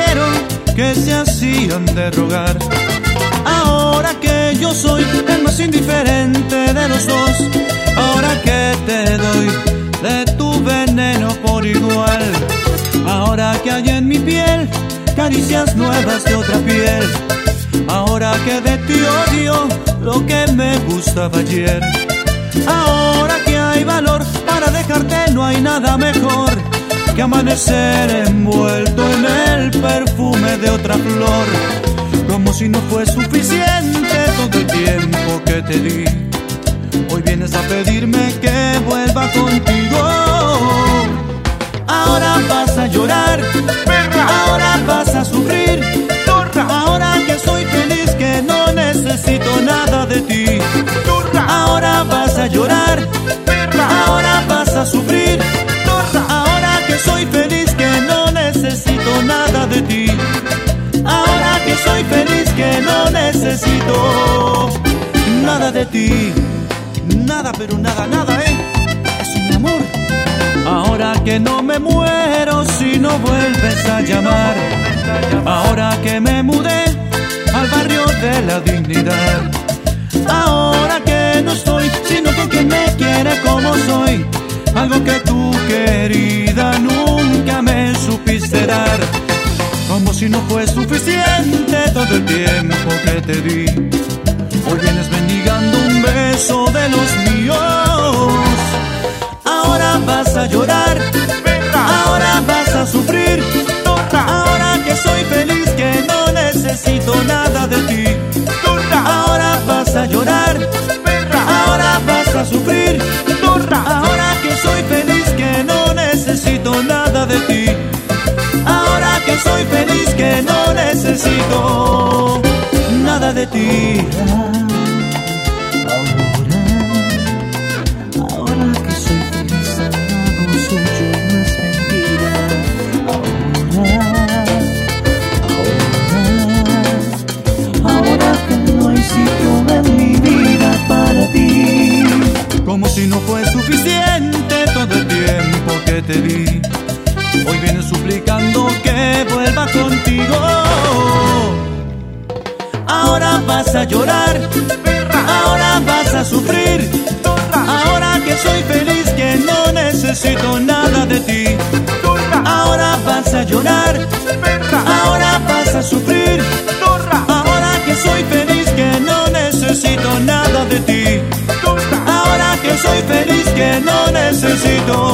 dijeron que se hacían de rogar. Ahora que yo soy el más indiferente de los dos, ahora que te doy de tu veneno por igual, ahora que hay en mi piel caricias nuevas de otra piel, ahora que de ti odio lo que me gustaba ayer, ahora que hay valor para dejarte, no hay nada mejor que amanecer envuelto en el perfume de otra flor. Como si no fue suficiente todo el tiempo que te di, hoy vienes a pedirme que vuelva contigo. Ahora vas a llorar, ahora vas a sufrir, ahora que soy feliz que no necesito nada de ti. Ahora vas a llorar, ahora vas a sufrir, ahora que soy feliz que no necesito nada de ti. Ahora que soy feliz que no necesito nada de ti. Nada, pero nada, nada, es un amor. Ahora que no me muero si no vuelves a llamar. Ahora que me mudé al barrio de la dignidad. Ahora que no estoy sino con quien me quiere como soy, algo que tú, querida, nunca me supiste dar. Como si no fue suficiente todo el tiempo que te di, hoy vienes mendigando un beso de los míos. Ahora vas a llorar, ahora vas a sufrir, ahora que soy feliz que no necesito nada de ti. Ahora vas a llorar, ahora vas a sufrir, ahora que soy feliz que no necesito nada de ti. Ahora que soy feliz que no necesito nada de ti. Ahora que soy feliz al lado suyo no es mentira. Ahora que no hay sitio en mi vida para ti. Como si no fue suficiente todo el tiempo que te di, hoy vienes suplicando que vuelva contigo. Ahora vas a llorar, ahora vas a sufrir, ahora que soy feliz que no necesito nada de ti. Ahora vas a llorar, ahora vas a sufrir, ahora que soy feliz que no necesito nada de ti. Ahora que soy feliz que no necesito